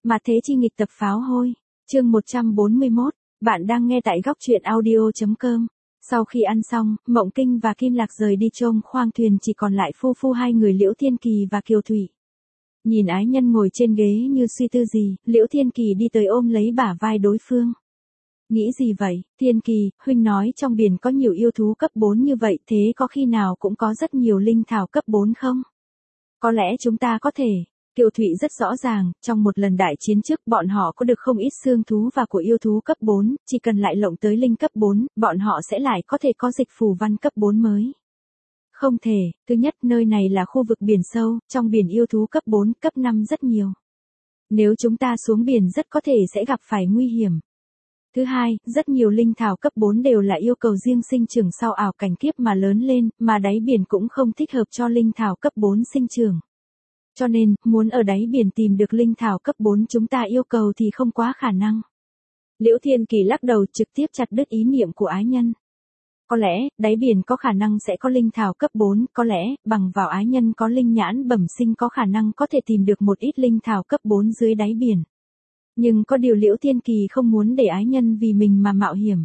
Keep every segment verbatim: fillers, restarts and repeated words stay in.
Mà thế chi nghịch tập pháo hôi. Chương một trăm bốn mươi mốt, bạn đang nghe tại góc truyện audio chấm com. Sau khi ăn xong, Mộng Kinh và Kim Lạc rời đi trông khoang thuyền, chỉ còn lại phu phu hai người Liễu Thiên Kỳ và Kiều Thụy. Nhìn ái nhân ngồi trên ghế như suy tư gì, Liễu Thiên Kỳ đi tới ôm lấy bả vai đối phương. Nghĩ gì vậy, Thiên Kỳ, huynh nói trong biển có nhiều yêu thú cấp bốn như vậy, thế có khi nào cũng có rất nhiều linh thảo cấp bốn không? Có lẽ chúng ta có thể. Kiều Thụy rất rõ ràng, trong một lần đại chiến trước bọn họ có được không ít xương thú và của yêu thú cấp bốn, chỉ cần lại lộng tới linh cấp bốn, bọn họ sẽ lại có thể có dịch phù văn cấp bốn mới. Không thể, thứ nhất nơi này là khu vực biển sâu, trong biển yêu thú cấp bốn, cấp năm rất nhiều. Nếu chúng ta xuống biển rất có thể sẽ gặp phải nguy hiểm. Thứ hai, rất nhiều linh thảo cấp bốn đều là yêu cầu riêng sinh trưởng sau ảo cảnh kiếp mà lớn lên, mà đáy biển cũng không thích hợp cho linh thảo cấp bốn sinh trưởng. Cho nên, muốn ở đáy biển tìm được linh thảo cấp bốn chúng ta yêu cầu thì không quá khả năng. Liễu Thiên Kỳ lắc đầu trực tiếp chặt đứt ý niệm của ái nhân. Có lẽ, đáy biển có khả năng sẽ có linh thảo cấp bốn, có lẽ, bằng vào ái nhân có linh nhãn bẩm sinh có khả năng có thể tìm được một ít linh thảo cấp bốn dưới đáy biển. Nhưng có điều Liễu Thiên Kỳ không muốn để ái nhân vì mình mà mạo hiểm.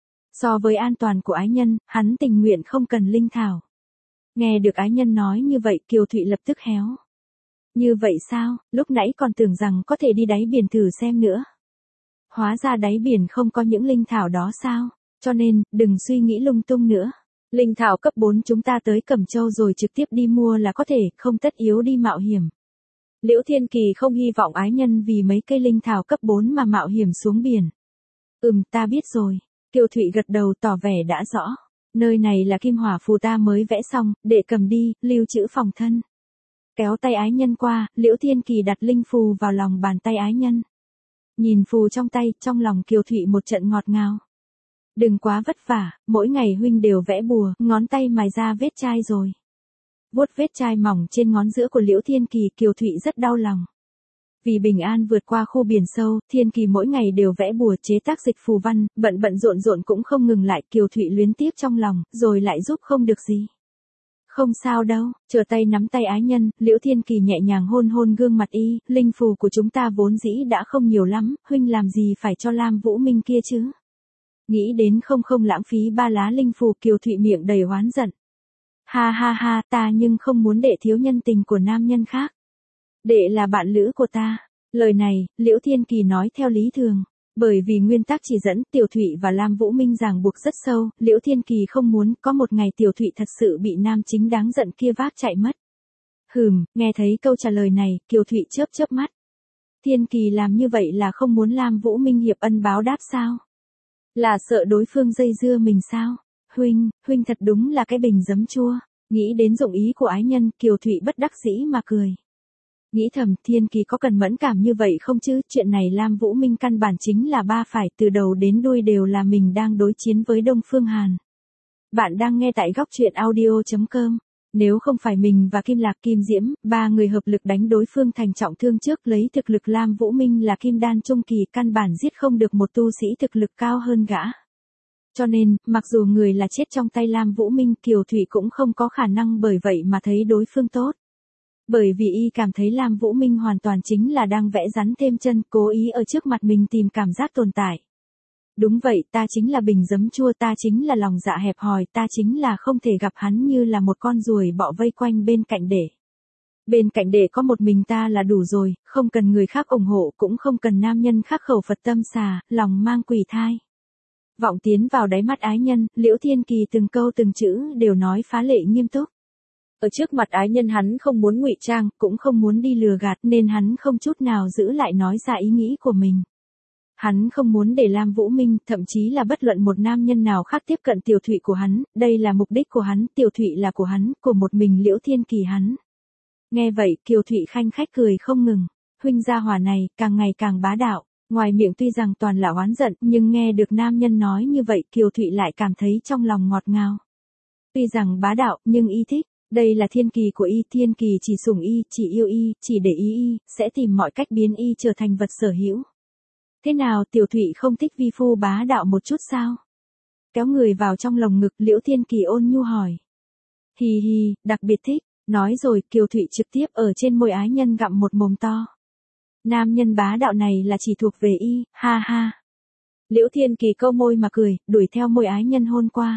So với an toàn của ái nhân, hắn tình nguyện không cần linh thảo. Nghe được ái nhân nói như vậy Kiều Thụy lập tức héo. Như vậy sao, lúc nãy còn tưởng rằng có thể đi đáy biển thử xem nữa. Hóa ra đáy biển không có những linh thảo đó sao, cho nên, đừng suy nghĩ lung tung nữa. Linh thảo cấp bốn chúng ta tới Cẩm Châu rồi trực tiếp đi mua là có thể, không tất yếu đi mạo hiểm. Liễu Thiên Kỳ không hy vọng ái nhân vì mấy cây linh thảo cấp bốn mà mạo hiểm xuống biển. Ừm, ta biết rồi. Kiều Thụy gật đầu tỏ vẻ đã rõ. Nơi này là kim hỏa phù ta mới vẽ xong, để cầm đi, lưu trữ phòng thân. Kéo tay ái nhân qua, Liễu Thiên Kỳ đặt linh phù vào lòng bàn tay ái nhân. Nhìn phù trong tay, trong lòng Kiều Thụy một trận ngọt ngào. Đừng quá vất vả, mỗi ngày huynh đều vẽ bùa, ngón tay mài ra vết chai rồi. Vuốt vết chai mỏng trên ngón giữa của Liễu Thiên Kỳ, Kiều Thụy rất đau lòng. Vì bình an vượt qua khu biển sâu, Thiên Kỳ mỗi ngày đều vẽ bùa chế tác dịch phù văn, bận bận rộn rộn cũng không ngừng lại, Kiều Thụy luyến tiếc trong lòng, rồi lại giúp không được gì. Không sao đâu, chờ tay nắm tay ái nhân, Liễu Thiên Kỳ nhẹ nhàng hôn hôn gương mặt y, linh phù của chúng ta vốn dĩ đã không nhiều lắm, huynh làm gì phải cho Lam Vũ Minh kia chứ. Nghĩ đến không không lãng phí ba lá linh phù, Kiều Thụy miệng đầy oán giận. Ha ha ha, ta nhưng không muốn đệ thiếu nhân tình của nam nhân khác. Đệ là bạn lữ của ta. Lời này, Liễu Thiên Kỳ nói theo lý thường. Bởi vì nguyên tắc chỉ dẫn Tiểu Thụy và Lam Vũ Minh ràng buộc rất sâu, Liễu Thiên Kỳ không muốn có một ngày Tiểu Thụy thật sự bị nam chính đáng giận kia vác chạy mất. Hừm, nghe thấy câu trả lời này, Kiều Thụy chớp chớp mắt. Thiên Kỳ làm như vậy là không muốn Lam Vũ Minh hiệp ân báo đáp sao? Là sợ đối phương dây dưa mình sao? Huynh, huynh thật đúng là cái bình giấm chua. Nghĩ đến dụng ý của ái nhân, Kiều Thụy bất đắc dĩ mà cười. Nghĩ thầm, Thiên Kỳ có cần mẫn cảm như vậy không chứ, chuyện này Lam Vũ Minh căn bản chính là ba phải, từ đầu đến đuôi đều là mình đang đối chiến với Đông Phương Hàn. Bạn đang nghe tại góc truyện audio chấm com. Nếu không phải mình và Kim Lạc Kim Diễm, ba người hợp lực đánh đối phương thành trọng thương trước, lấy thực lực Lam Vũ Minh là kim đan trung kỳ, căn bản giết không được một tu sĩ thực lực cao hơn gã. Cho nên, mặc dù người là chết trong tay Lam Vũ Minh, Kiều Thụy cũng không có khả năng bởi vậy mà thấy đối phương tốt. Bởi vì y cảm thấy Lam Vũ Minh hoàn toàn chính là đang vẽ rắn thêm chân, cố ý ở trước mặt mình tìm cảm giác tồn tại. Đúng vậy, ta chính là bình giấm chua, ta chính là lòng dạ hẹp hòi, ta chính là không thể gặp hắn như là một con ruồi bọ vây quanh bên cạnh để. Bên cạnh để có một mình ta là đủ rồi, không cần người khác ủng hộ, cũng không cần nam nhân khác khẩu Phật tâm xà, lòng mang quỷ thai. Vọng tiến vào đáy mắt ái nhân, Liễu Thiên Kỳ từng câu từng chữ đều nói phá lệ nghiêm túc. Ở trước mặt ái nhân hắn không muốn ngụy trang, cũng không muốn đi lừa gạt, nên hắn không chút nào giữ lại nói ra ý nghĩ của mình. Hắn không muốn để Lam Vũ Minh, thậm chí là bất luận một nam nhân nào khác tiếp cận Tiểu Thụy của hắn, đây là mục đích của hắn, Tiểu Thụy là của hắn, của một mình Liễu Thiên Kỳ hắn. Nghe vậy, Kiều Thụy khanh khách cười không ngừng, huynh gia hỏa này, càng ngày càng bá đạo. Ngoài miệng tuy rằng toàn là oán giận, nhưng nghe được nam nhân nói như vậy, Kiều Thụy lại cảm thấy trong lòng ngọt ngào. Tuy rằng bá đạo, nhưng y thích, đây là Thiên Kỳ của y, Thiên Kỳ chỉ sủng y, chỉ yêu y, chỉ để ý y, sẽ tìm mọi cách biến y trở thành vật sở hữu. Thế nào, Tiểu Thụy không thích vi phu bá đạo một chút sao? Kéo người vào trong lồng ngực, Liễu Thiên Kỳ ôn nhu hỏi. Hì hì, đặc biệt thích, nói rồi, Kiều Thụy trực tiếp ở trên môi ái nhân gặm một mồm to. Nam nhân bá đạo này là chỉ thuộc về y, ha ha. Liễu Thiên Kỳ câu môi mà cười, đuổi theo môi ái nhân hôn qua.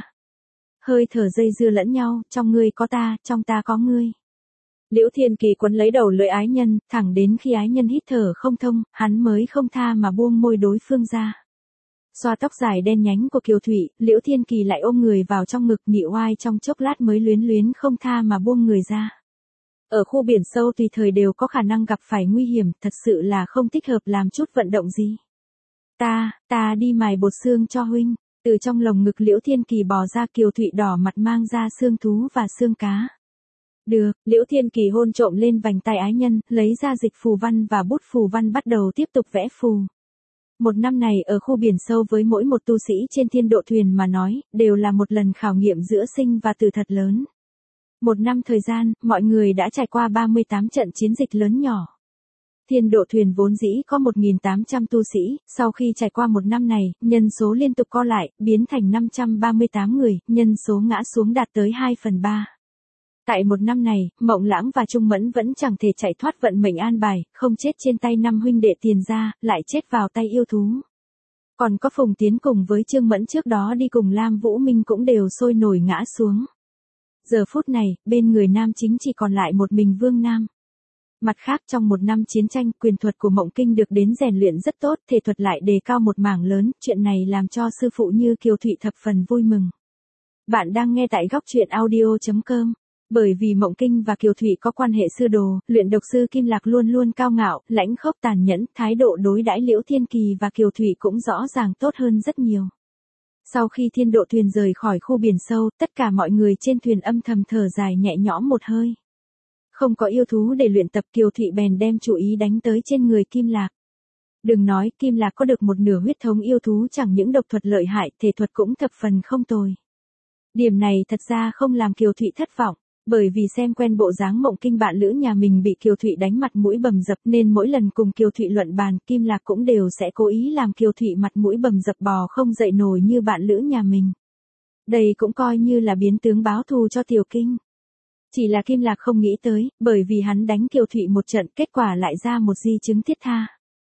Hơi thở dây dưa lẫn nhau, trong ngươi có ta, trong ta có ngươi. Liễu Thiên Kỳ quấn lấy đầu lưỡi ái nhân, thẳng đến khi ái nhân hít thở không thông, hắn mới không tha mà buông môi đối phương ra. Xoa tóc dài đen nhánh của Kiều Thụy, Liễu Thiên Kỳ lại ôm người vào trong ngực nị oai trong chốc lát mới luyến luyến không tha mà buông người ra. Ở khu biển sâu tùy thời đều có khả năng gặp phải nguy hiểm, thật sự là không thích hợp làm chút vận động gì. Ta, ta đi mài bột xương cho huynh. Từ trong lồng ngực Liễu Thiên Kỳ bò ra, Kiều Thụy đỏ mặt mang ra xương thú và xương cá. Được, Liễu Thiên Kỳ hôn trộm lên vành tay ái nhân, lấy ra dịch phù văn và bút phù văn bắt đầu tiếp tục vẽ phù. Một năm này ở khu biển sâu với mỗi một tu sĩ trên thiên độ thuyền mà nói, đều là một lần khảo nghiệm giữa sinh và tử thật lớn. Một năm thời gian, mọi người đã trải qua ba mươi tám trận chiến dịch lớn nhỏ. Thiên độ thuyền vốn dĩ có một nghìn tám trăm tu sĩ, sau khi trải qua một năm này, nhân số liên tục co lại, biến thành năm trăm ba mươi tám người, nhân số ngã xuống đạt tới hai phần ba. Tại một năm này, Mộng Lãng và Trung Mẫn vẫn chẳng thể chạy thoát vận mệnh an bài, không chết trên tay năm huynh đệ Tiền gia, lại chết vào tay yêu thú. Còn có Phùng Tiến cùng với Trương Mẫn trước đó đi cùng Lam Vũ Minh cũng đều sôi nổi ngã xuống. Giờ phút này, bên người nam chính chỉ còn lại một mình Vương Nam. Mặt khác trong một năm chiến tranh, quyền thuật của Mộng Kinh được đến rèn luyện rất tốt, thể thuật lại đề cao một mảng lớn, chuyện này làm cho sư phụ như Kiều Thụy thập phần vui mừng. Bạn đang nghe tại góc truyện audio chấm com. Bởi vì Mộng Kinh và Kiều Thụy có quan hệ sư đồ, luyện độc sư Kim Lạc luôn luôn cao ngạo, lãnh khốc tàn nhẫn, thái độ đối đãi Liễu Thiên Kỳ và Kiều Thụy cũng rõ ràng tốt hơn rất nhiều. Sau khi thiên độ thuyền rời khỏi khu biển sâu, tất cả mọi người trên thuyền âm thầm thở dài nhẹ nhõm một hơi. Không có yêu thú để luyện tập, Kiều Thụy bèn đem chủ ý đánh tới trên người Kim Lạc. Đừng nói, Kim Lạc có được một nửa huyết thống yêu thú, chẳng những độc thuật lợi hại, thể thuật cũng thập phần không tồi. Điểm này thật ra không làm Kiều Thụy thất vọng. Bởi vì xem quen bộ dáng Mộng Kinh bạn lữ nhà mình bị Kiều Thụy đánh mặt mũi bầm dập nên mỗi lần cùng Kiều Thụy luận bàn, Kim Lạc cũng đều sẽ cố ý làm Kiều Thụy mặt mũi bầm dập bò không dậy nổi như bạn lữ nhà mình. Đây cũng coi như là biến tướng báo thù cho Tiểu Kinh. Chỉ là Kim Lạc không nghĩ tới, bởi vì hắn đánh Kiều Thụy một trận, kết quả lại ra một di chứng thiết tha.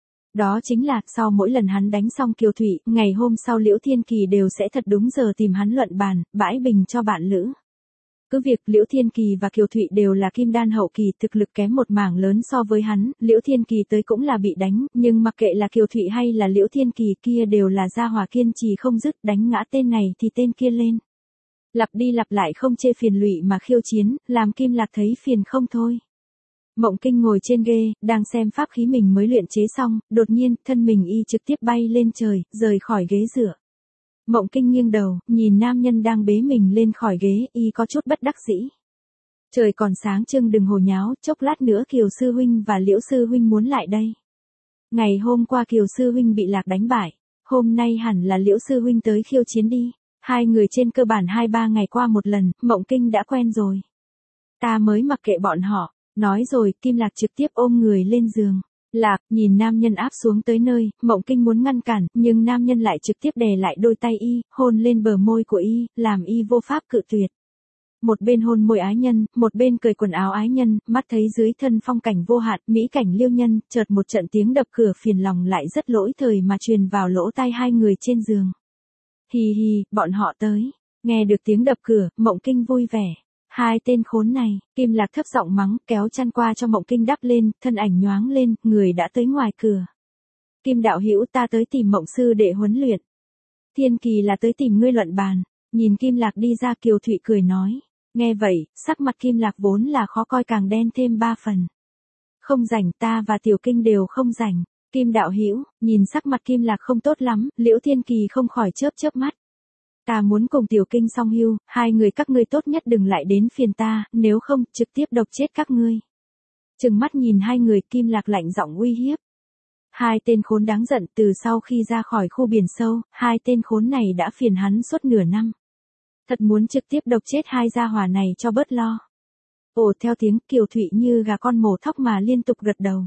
Đó chính là, sau mỗi lần hắn đánh xong Kiều Thụy, ngày hôm sau Liễu Thiên Kỳ đều sẽ thật đúng giờ tìm hắn luận bàn, bãi bình cho bạn lữ. Cứ việc Liễu Thiên Kỳ và Kiều Thụy đều là kim đan hậu kỳ, thực lực kém một mảng lớn so với hắn, Liễu Thiên Kỳ tới cũng là bị đánh, nhưng mặc kệ là Kiều Thụy hay là Liễu Thiên Kỳ kia đều là gia hỏa kiên trì không dứt, đánh ngã tên này thì tên kia lên. Lặp đi lặp lại không chê phiền lụy mà khiêu chiến, làm Kim Lạc thấy phiền không thôi. Mộng Kinh ngồi trên ghê, đang xem pháp khí mình mới luyện chế xong, đột nhiên, thân mình y trực tiếp bay lên trời, rời khỏi ghế dựa. Mộng Kinh nghiêng đầu, nhìn nam nhân đang bế mình lên khỏi ghế, y có chút bất đắc dĩ. Trời còn sáng trưng, đừng hồ nháo, chốc lát nữa Kiều sư huynh và Liễu sư huynh muốn lại đây. Ngày hôm qua Kiều sư huynh bị Lạc đánh bại, hôm nay hẳn là Liễu sư huynh tới khiêu chiến đi. Hai người trên cơ bản hai ba ngày qua một lần, Mộng Kinh đã quen rồi. Ta mới mặc kệ bọn họ, nói rồi, Kim Lạc trực tiếp ôm người lên giường. Lạc, nhìn nam nhân áp xuống tới nơi, Mộng Kinh muốn ngăn cản, nhưng nam nhân lại trực tiếp đè lại đôi tay y, hôn lên bờ môi của y, làm y vô pháp cự tuyệt. Một bên hôn môi ái nhân, một bên cởi quần áo ái nhân, mắt thấy dưới thân phong cảnh vô hạn, mỹ cảnh liêu nhân, chợt một trận tiếng đập cửa phiền lòng lại rất lỗi thời mà truyền vào lỗ tai hai người trên giường. Hì hì, bọn họ tới. Nghe được tiếng đập cửa, Mộng Kinh vui vẻ. Hai tên khốn này, Kim Lạc thấp giọng mắng, kéo chăn qua cho Mộng Kinh đắp lên, thân ảnh nhoáng lên, người đã tới ngoài cửa. Kim đạo hữu, ta tới tìm Mộng sư để huấn luyện. Thiên Kỳ là tới tìm ngươi luận bàn. Nhìn Kim Lạc đi ra, Kiều Thụy cười nói. Nghe vậy, sắc mặt Kim Lạc vốn là khó coi càng đen thêm ba phần. Không rảnh, ta và Tiểu Kinh đều không rảnh. Kim đạo hữu, nhìn sắc mặt Kim Lạc không tốt lắm, Liễu Thiên Kỳ không khỏi chớp chớp mắt. Ta muốn cùng Tiểu Kinh song hưu, hai người các ngươi tốt nhất đừng lại đến phiền ta, nếu không, trực tiếp độc chết các ngươi. Trừng mắt nhìn hai người, Kim Lạc lạnh giọng uy hiếp. Hai tên khốn đáng giận, từ sau khi ra khỏi khu biển sâu, hai tên khốn này đã phiền hắn suốt nửa năm. Thật muốn trực tiếp độc chết hai gia hỏa này cho bớt lo. Ồ, theo tiếng Kiều Thụy như gà con mổ thóc mà liên tục gật đầu.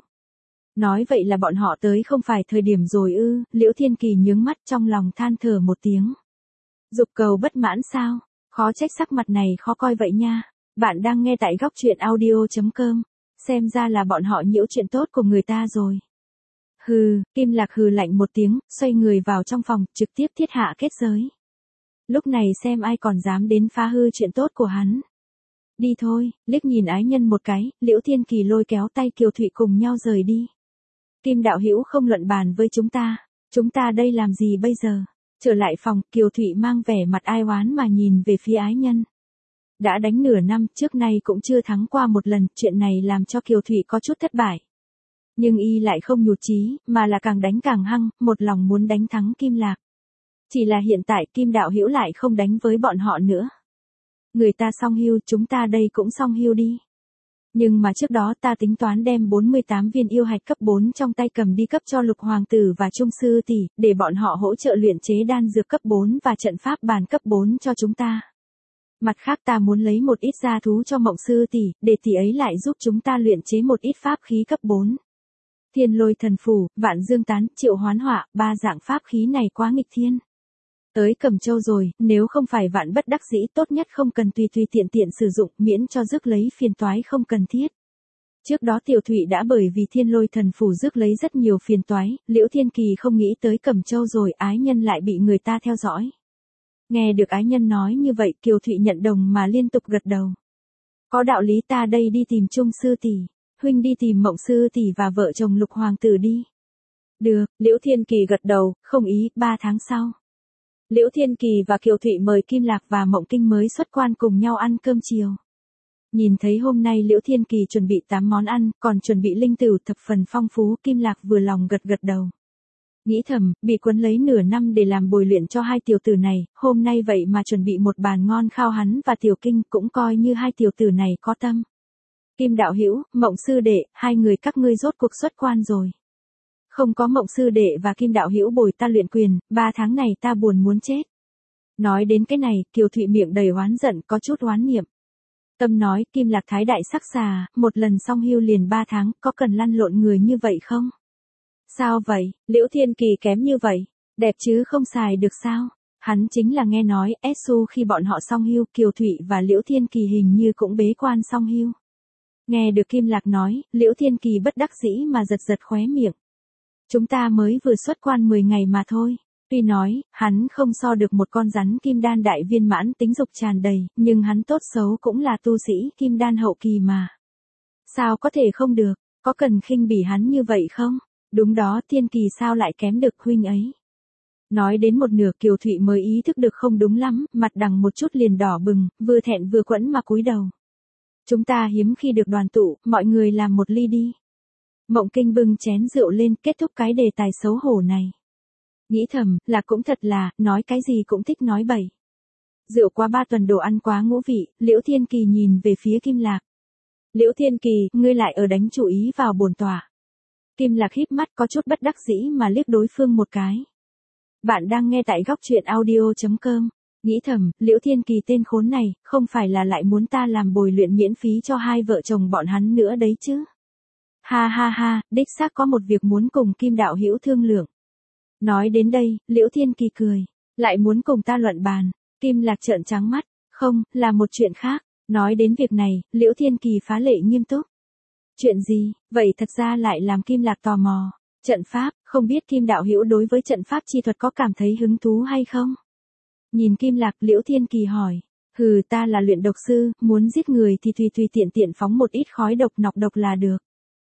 Nói vậy là bọn họ tới không phải thời điểm rồi ư? Liễu Thiên Kỳ nhướng mắt trong lòng than thở một tiếng. Dục cầu bất mãn sao? Khó trách sắc mặt này khó coi vậy nha. Bạn đang nghe tại góc truyện audio chấm com. Xem ra là bọn họ nhiễu chuyện tốt của người ta rồi. Hừ, Kim Lạc hừ lạnh một tiếng, xoay người vào trong phòng, trực tiếp thiết hạ kết giới. Lúc này xem ai còn dám đến phá hư chuyện tốt của hắn. Đi thôi, liếc nhìn ái nhân một cái, Liễu Thiên Kỳ lôi kéo tay Kiều Thụy cùng nhau rời đi. Kim đạo hữu không luận bàn với chúng ta, chúng ta đây làm gì bây giờ? Trở lại phòng, Kiều Thụy mang vẻ mặt ai oán mà nhìn về phía ái nhân. Đã đánh nửa năm, trước nay cũng chưa thắng qua một lần, chuyện này làm cho Kiều Thụy có chút thất bại. Nhưng y lại không nhụt chí, mà là càng đánh càng hăng, một lòng muốn đánh thắng Kim Lạc. Chỉ là hiện tại Kim đạo hữu lại không đánh với bọn họ nữa. Người ta song hưu, chúng ta đây cũng song hưu đi. Nhưng mà trước đó ta tính toán đem bốn mươi tám viên yêu hạch cấp bốn trong tay cầm đi cấp cho Lục Hoàng tử và Trung sư tỷ, để bọn họ hỗ trợ luyện chế đan dược cấp bốn và trận pháp bàn cấp bốn cho chúng ta. Mặt khác ta muốn lấy một ít gia thú cho Mộng sư tỷ, để tỷ ấy lại giúp chúng ta luyện chế một ít pháp khí cấp bốn. Thiên Lôi Thần Phủ, Vạn Dương Tán, Triệu Hoán Họa, ba dạng pháp khí này quá nghịch thiên. Tới Cẩm Châu rồi, nếu không phải vạn bất đắc dĩ tốt nhất không cần tùy tùy tiện tiện sử dụng, miễn cho rước lấy phiền toái không cần thiết. Trước đó Tiểu Thụy đã bởi vì Thiên Lôi Thần Phủ rước lấy rất nhiều phiền toái, Liễu Thiên Kỳ không nghĩ tới Cẩm Châu rồi, ái nhân lại bị người ta theo dõi. Nghe được ái nhân nói như vậy, Kiều Thụy nhận đồng mà liên tục gật đầu. Có đạo lý, ta đây đi tìm Trung sư tỷ, huynh đi tìm Mộng sư tỷ và vợ chồng Lục Hoàng tử đi. Được, Liễu Thiên Kỳ gật đầu, không ý, ba tháng sau. Liễu Thiên Kỳ và Kiều Thụy mời Kim Lạc và Mộng Kinh mới xuất quan cùng nhau ăn cơm chiều. Nhìn thấy hôm nay Liễu Thiên Kỳ chuẩn bị tám món ăn, còn chuẩn bị linh tửu thập phần phong phú, Kim Lạc vừa lòng gật gật đầu. Nghĩ thầm, bị quấn lấy nửa năm để làm bồi luyện cho hai tiểu tử này, hôm nay vậy mà chuẩn bị một bàn ngon khao hắn và Tiểu Kinh, cũng coi như hai tiểu tử này có tâm. Kim đạo hữu, Mộng sư đệ, hai người các ngươi rốt cuộc xuất quan rồi. Không có Mộng sư đệ và Kim đạo hữu bồi ta luyện quyền, ba tháng này ta buồn muốn chết. Nói đến cái này, Kiều Thụy miệng đầy oán giận, có chút oán niệm. Tâm nói, Kim Lạc thái đại sắc xà, một lần song hưu liền ba tháng, có cần lăn lộn người như vậy không? Sao vậy, Liễu Thiên Kỳ kém như vậy, đẹp chứ không xài được sao? Hắn chính là nghe nói, Su khi bọn họ song hưu, Kiều Thụy và Liễu Thiên Kỳ hình như cũng bế quan song hưu. Nghe được Kim Lạc nói, Liễu Thiên Kỳ bất đắc dĩ mà giật giật khóe miệng. Chúng ta mới vừa xuất quan mười ngày mà thôi. Tuy nói, hắn không so được một con rắn kim đan đại viên mãn tính dục tràn đầy, nhưng hắn tốt xấu cũng là tu sĩ kim đan hậu kỳ mà. Sao có thể không được, có cần khinh bỉ hắn như vậy không? Đúng đó, Thiên Kỳ sao lại kém được huynh ấy? Nói đến một nửa Kiều Thụy mới ý thức được không đúng lắm, mặt đằng một chút liền đỏ bừng, vừa thẹn vừa quẫn mà cúi đầu. Chúng ta hiếm khi được đoàn tụ, mọi người làm một ly đi. Mộng Kinh bưng chén rượu lên, kết thúc cái đề tài xấu hổ này. Nghĩ thầm, là cũng thật là, nói cái gì cũng thích nói bậy. Rượu qua ba tuần đồ ăn quá ngũ vị, Liễu Thiên Kỳ nhìn về phía Kim Lạc. Liễu Thiên Kỳ, ngươi lại ở đánh chủ ý vào bổn tòa. Kim Lạc híp mắt có chút bất đắc dĩ mà liếc đối phương một cái. Bạn đang nghe tại góc truyện audio chấm com. Nghĩ thầm, Liễu Thiên Kỳ tên khốn này, không phải là lại muốn ta làm bồi luyện miễn phí cho hai vợ chồng bọn hắn nữa đấy chứ. Ha ha ha, đích xác có một việc muốn cùng Kim đạo hữu thương lượng. Nói đến đây, Liễu Thiên Kỳ cười. Lại muốn cùng ta luận bàn. Kim Lạc trợn trắng mắt. Không, là một chuyện khác. Nói đến việc này, Liễu Thiên Kỳ phá lệ nghiêm túc. Chuyện gì, vậy thật ra lại làm Kim Lạc tò mò. Trận pháp, không biết Kim đạo hữu đối với trận pháp chi thuật có cảm thấy hứng thú hay không? Nhìn Kim Lạc, Liễu Thiên Kỳ hỏi. Hừ, ta là luyện độc sư, muốn giết người thì tùy tùy tiện tiện phóng một ít khói độc nọc độc là được.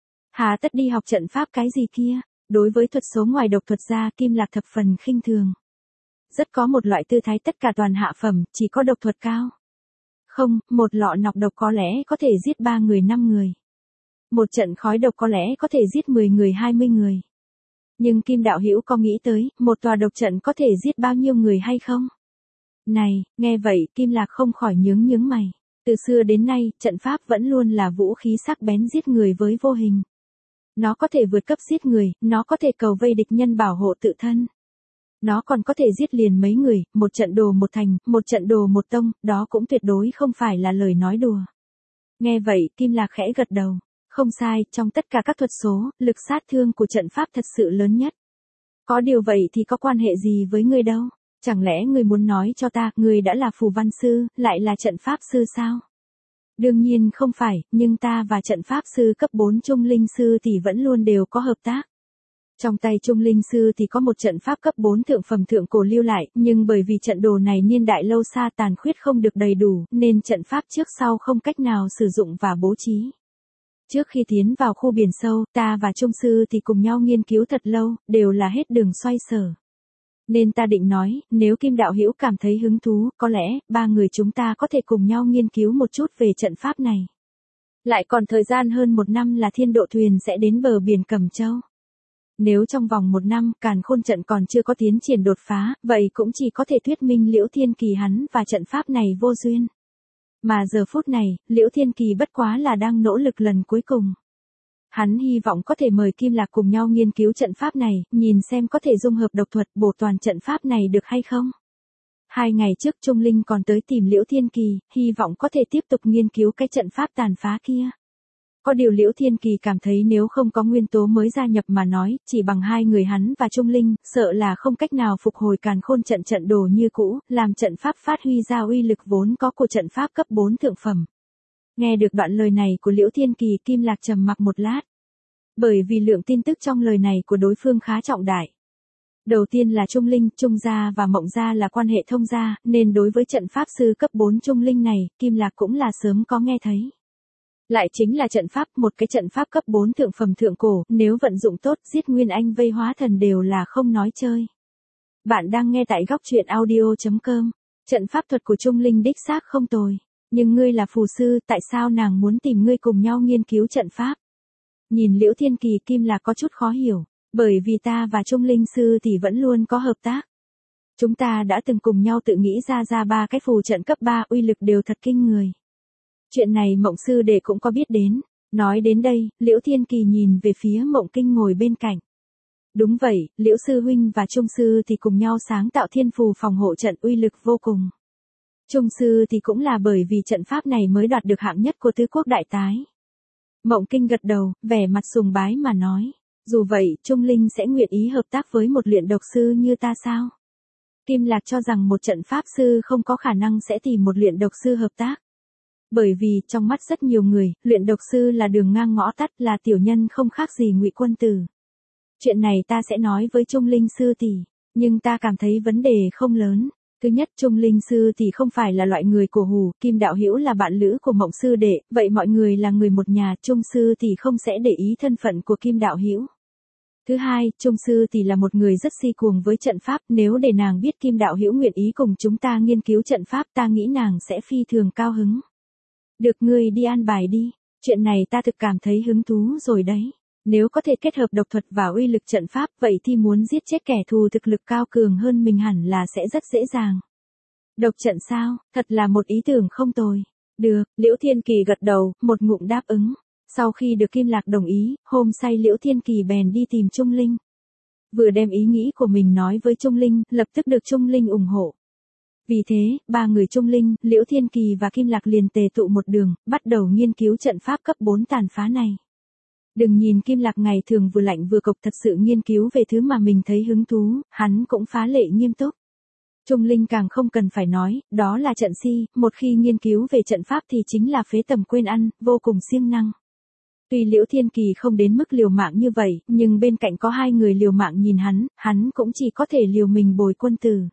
Hà tất đi học trận pháp cái gì kia? Đối với thuật số ngoài độc thuật ra, Kim Lạc thập phần khinh thường. Rất có một loại tư thái tất cả toàn hạ phẩm, chỉ có độc thuật cao. Không, một lọ nọc độc có lẽ có thể giết ba người năm người. Một trận khói độc có lẽ có thể giết mười người hai mươi người. Nhưng Kim đạo hữu có nghĩ tới, một tòa độc trận có thể giết bao nhiêu người hay không? Này, nghe vậy, Kim Lạc không khỏi nhướng nhướng mày. Từ xưa đến nay, trận pháp vẫn luôn là vũ khí sắc bén giết người với vô hình. Nó có thể vượt cấp giết người, nó có thể cầu vây địch nhân bảo hộ tự thân. Nó còn có thể giết liền mấy người, một trận đồ một thành, một trận đồ một tông, đó cũng tuyệt đối không phải là lời nói đùa. Nghe vậy, Kim Lạc khẽ gật đầu. Không sai, trong tất cả các thuật số, lực sát thương của trận pháp thật sự lớn nhất. Có điều vậy thì có quan hệ gì với ngươi đâu? Chẳng lẽ ngươi muốn nói cho ta, ngươi đã là phù văn sư, lại là trận pháp sư sao? Đương nhiên không phải, nhưng ta và trận pháp sư cấp bốn trung linh sư thì vẫn luôn đều có hợp tác. Trong tay Trung Linh Sư thì có một trận pháp cấp bốn thượng phẩm thượng cổ lưu lại, nhưng bởi vì trận đồ này niên đại lâu xa tàn khuyết không được đầy đủ, nên trận pháp trước sau không cách nào sử dụng và bố trí. Trước khi tiến vào khu biển sâu, ta và Trung Sư thì cùng nhau nghiên cứu thật lâu, đều là hết đường xoay sở. Nên ta định nói, nếu Kim đạo hữu cảm thấy hứng thú, có lẽ, ba người chúng ta có thể cùng nhau nghiên cứu một chút về trận pháp này. Lại còn thời gian hơn một năm là thiên độ thuyền sẽ đến bờ biển Cẩm Châu. Nếu trong vòng một năm, càn khôn trận còn chưa có tiến triển đột phá, vậy cũng chỉ có thể thuyết minh Liễu Thiên Kỳ hắn và trận pháp này vô duyên. Mà giờ phút này, Liễu Thiên Kỳ bất quá là đang nỗ lực lần cuối cùng. Hắn hy vọng có thể mời Kim Lạc cùng nhau nghiên cứu trận pháp này, nhìn xem có thể dung hợp độc thuật bổ toàn trận pháp này được hay không. Hai ngày trước Trung Linh còn tới tìm Liễu Thiên Kỳ, hy vọng có thể tiếp tục nghiên cứu cái trận pháp tàn phá kia. Có điều Liễu Thiên Kỳ cảm thấy nếu không có nguyên tố mới gia nhập mà nói, chỉ bằng hai người hắn và Trung Linh, sợ là không cách nào phục hồi càn khôn trận trận đồ như cũ, làm trận pháp phát huy ra uy lực vốn có của trận pháp cấp bốn thượng phẩm. Nghe được đoạn lời này của Liễu Thiên Kỳ, Kim Lạc trầm mặc một lát. Bởi vì lượng tin tức trong lời này của đối phương khá trọng đại. Đầu tiên là Trung Linh, Trung gia và Mộng gia là quan hệ thông gia, nên đối với trận pháp sư cấp bốn Trung Linh này, Kim Lạc cũng là sớm có nghe thấy. Lại chính là trận pháp, một cái trận pháp cấp bốn thượng phẩm thượng cổ, nếu vận dụng tốt, giết nguyên anh vây hóa thần đều là không nói chơi. Bạn đang nghe tại góc truyện audio chấm com. Trận pháp thuật của Trung Linh đích xác không tồi. Nhưng ngươi là phù sư, tại sao nàng muốn tìm ngươi cùng nhau nghiên cứu trận pháp? Nhìn Liễu Thiên Kỳ, Kim Lạc có chút khó hiểu. Bởi vì ta và Trung Linh Sư thì vẫn luôn có hợp tác. Chúng ta đã từng cùng nhau tự nghĩ ra ra ba cái phù trận cấp ba uy lực đều thật kinh người. Chuyện này Mộng Sư đệ cũng có biết đến. Nói đến đây, Liễu Thiên Kỳ nhìn về phía Mộng Kinh ngồi bên cạnh. Đúng vậy, Liễu Sư Huynh và Trung Sư thì cùng nhau sáng tạo thiên phù phòng hộ trận uy lực vô cùng. Trung Sư thì cũng là bởi vì trận pháp này mới đoạt được hạng nhất của tứ quốc đại tái. Mộng Kinh gật đầu, vẻ mặt sùng bái mà nói. Dù vậy, Trung Linh sẽ nguyện ý hợp tác với một luyện độc sư như ta sao? Kim Lạc cho rằng một trận pháp sư không có khả năng sẽ tìm một luyện độc sư hợp tác. Bởi vì, trong mắt rất nhiều người, luyện độc sư là đường ngang ngõ tắt, là tiểu nhân không khác gì Ngụy Quân Tử. Chuyện này ta sẽ nói với Trung Linh Sư tỷ, nhưng ta cảm thấy vấn đề không lớn. Thứ nhất, Trung Linh Sư tỷ không phải là loại người cổ hủ, Kim đạo hữu là bạn lữ của Mộng Sư đệ, vậy mọi người là người một nhà, Trung Sư tỷ không sẽ để ý thân phận của Kim đạo hữu. Thứ hai, Trung Sư tỷ là một người rất si cuồng với trận pháp, nếu để nàng biết Kim đạo hữu nguyện ý cùng chúng ta nghiên cứu trận pháp, ta nghĩ nàng sẽ phi thường cao hứng. Được, ngươi đi an bài đi, chuyện này ta thực cảm thấy hứng thú rồi đấy. Nếu có thể kết hợp độc thuật và uy lực trận pháp, vậy thì muốn giết chết kẻ thù thực lực cao cường hơn mình hẳn là sẽ rất dễ dàng. Độc trận sao, thật là một ý tưởng không tồi. Được, Liễu Thiên Kỳ gật đầu, một ngụm đáp ứng. Sau khi được Kim Lạc đồng ý, hôm say Liễu Thiên Kỳ bèn đi tìm Trung Linh. Vừa đem ý nghĩ của mình nói với Trung Linh, lập tức được Trung Linh ủng hộ. Vì thế, ba người Trung Linh, Liễu Thiên Kỳ và Kim Lạc liền tề tụ một đường, bắt đầu nghiên cứu trận pháp cấp bốn tàn phá này. Đừng nhìn Kim Lạc ngày thường vừa lạnh vừa cộc, thật sự nghiên cứu về thứ mà mình thấy hứng thú, hắn cũng phá lệ nghiêm túc. Trung Linh càng không cần phải nói, đó là trận si, một khi nghiên cứu về trận pháp thì chính là phế tầm quên ăn, vô cùng siêng năng. Tuy Liễu Thiên Kỳ không đến mức liều mạng như vậy, nhưng bên cạnh có hai người liều mạng nhìn hắn, hắn cũng chỉ có thể liều mình bồi quân tử.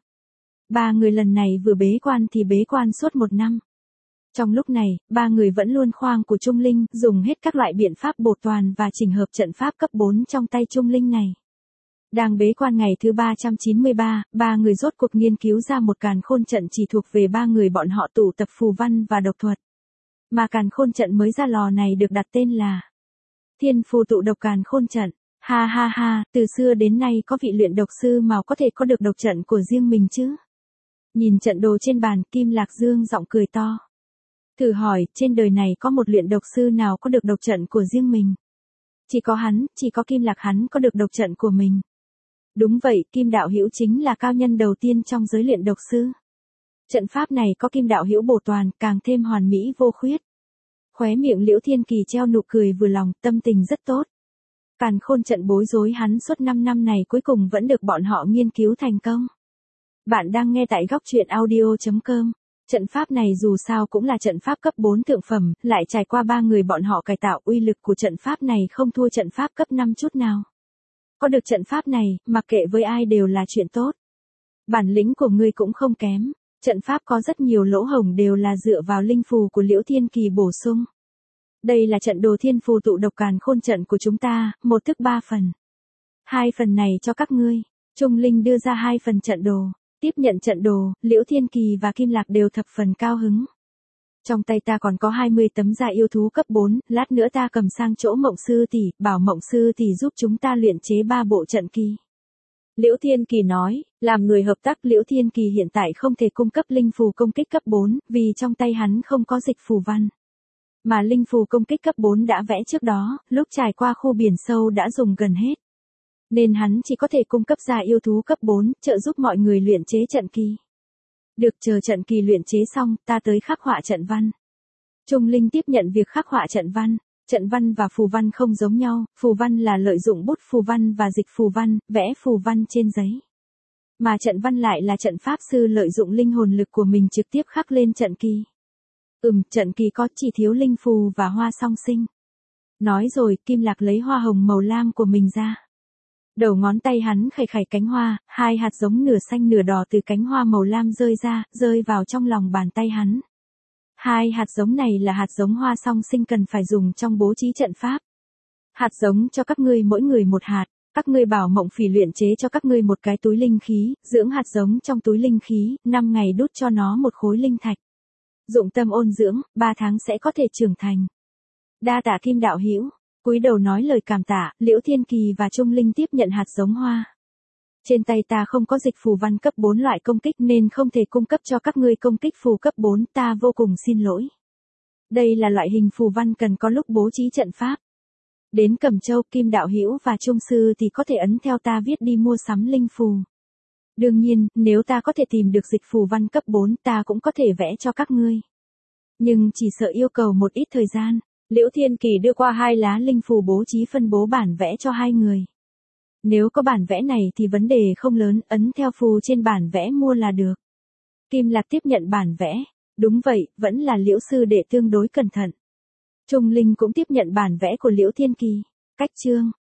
Ba người lần này vừa bế quan thì bế quan suốt một năm. Trong lúc này, ba người vẫn luôn khoang của Trung Linh, dùng hết các loại biện pháp bổ toàn và chỉnh hợp trận pháp cấp bốn trong tay Trung Linh này. Đang bế quan ngày thứ ba trăm chín mươi ba, ba người rốt cuộc nghiên cứu ra một càn khôn trận chỉ thuộc về ba người bọn họ tụ tập phù văn và độc thuật. Mà càn khôn trận mới ra lò này được đặt tên là Thiên Phù Tụ Độc Càn Khôn Trận. Ha ha ha, từ xưa đến nay có vị luyện độc sư nào có thể có được độc trận của riêng mình chứ? Nhìn trận đồ trên bàn, Kim Lạc Dương giọng cười to. Thử hỏi, trên đời này có một luyện độc sư nào có được độc trận của riêng mình? Chỉ có hắn, chỉ có Kim Lạc hắn có được độc trận của mình. Đúng vậy, Kim đạo hữu chính là cao nhân đầu tiên trong giới luyện độc sư. Trận pháp này có Kim đạo hữu bổ toàn, càng thêm hoàn mỹ vô khuyết. Khóe miệng Liễu Thiên Kỳ treo nụ cười vừa lòng, tâm tình rất tốt. Càn khôn trận bối rối hắn suốt năm năm này cuối cùng vẫn được bọn họ nghiên cứu thành công. Bạn đang nghe tại góc truyện audio chấm com. Trận pháp này dù sao cũng là trận pháp cấp bốn thượng phẩm, lại trải qua ba người bọn họ cải tạo, uy lực của trận pháp này không thua trận pháp cấp năm chút nào. Có được trận pháp này, mặc kệ với ai đều là chuyện tốt. Bản lĩnh của ngươi cũng không kém. Trận pháp có rất nhiều lỗ hổng đều là dựa vào linh phù của Liễu Thiên Kỳ bổ sung. Đây là trận đồ thiên phù tụ độc càn khôn trận của chúng ta, một thức ba phần. Hai phần này cho các ngươi. Trung Linh đưa ra hai phần trận đồ. Tiếp nhận trận đồ, Liễu Thiên Kỳ và Kim Lạc đều thập phần cao hứng. Trong tay ta còn có hai mươi tấm da yêu thú cấp bốn, lát nữa ta cầm sang chỗ Mộng Sư tỷ, bảo Mộng Sư tỷ giúp chúng ta luyện chế ba bộ trận kỳ. Liễu Thiên Kỳ nói, làm người hợp tác Liễu Thiên Kỳ hiện tại không thể cung cấp linh phù công kích cấp bốn, vì trong tay hắn không có dịch phù văn. Mà linh phù công kích cấp bốn đã vẽ trước đó, lúc trải qua khu biển sâu đã dùng gần hết. Nên hắn chỉ có thể cung cấp ra yêu thú cấp bốn, trợ giúp mọi người luyện chế trận kỳ. Được, chờ trận kỳ luyện chế xong, ta tới khắc họa trận văn. Trung Linh tiếp nhận việc khắc họa trận văn. Trận văn và phù văn không giống nhau, phù văn là lợi dụng bút phù văn và dịch phù văn, vẽ phù văn trên giấy. Mà trận văn lại là trận pháp sư lợi dụng linh hồn lực của mình trực tiếp khắc lên trận kỳ. Ừm, trận kỳ có chỉ thiếu linh phù và hoa song sinh. Nói rồi, Kim Lạc lấy hoa hồng màu lam của mình ra. Đầu ngón tay hắn khẩy khẩy cánh hoa, hai hạt giống nửa xanh nửa đỏ từ cánh hoa màu lam rơi ra, rơi vào trong lòng bàn tay hắn. Hai hạt giống này là hạt giống hoa song sinh cần phải dùng trong bố trí trận pháp. Hạt giống cho các ngươi mỗi người một hạt, các ngươi bảo Mộng Phỉ luyện chế cho các ngươi một cái túi linh khí, dưỡng hạt giống trong túi linh khí, năm ngày đút cho nó một khối linh thạch. Dụng tâm ôn dưỡng, ba tháng sẽ có thể trưởng thành. Đa tạ Kim đạo hữu. Cúi đầu nói lời cảm tạ, Liễu Thiên Kỳ và Trung Linh tiếp nhận hạt giống hoa. Trên tay ta không có dịch phù văn cấp bốn loại công kích nên không thể cung cấp cho các ngươi công kích phù cấp bốn, ta vô cùng xin lỗi. Đây là loại hình phù văn cần có lúc bố trí trận pháp. Đến Cẩm Châu, Kim đạo hữu và Trung sư thì có thể ấn theo ta viết đi mua sắm linh phù. Đương nhiên, nếu ta có thể tìm được dịch phù văn cấp bốn, ta cũng có thể vẽ cho các ngươi. Nhưng chỉ sợ yêu cầu một ít thời gian. Liễu Thiên Kỳ đưa qua hai lá linh phù bố trí phân bố bản vẽ cho hai người. Nếu có bản vẽ này thì vấn đề không lớn, ấn theo phù trên bản vẽ mua là được. Kim Lạc tiếp nhận bản vẽ. Đúng vậy, vẫn là Liễu sư đệ tương đối cẩn thận. Trung Linh cũng tiếp nhận bản vẽ của Liễu Thiên Kỳ. Cách chương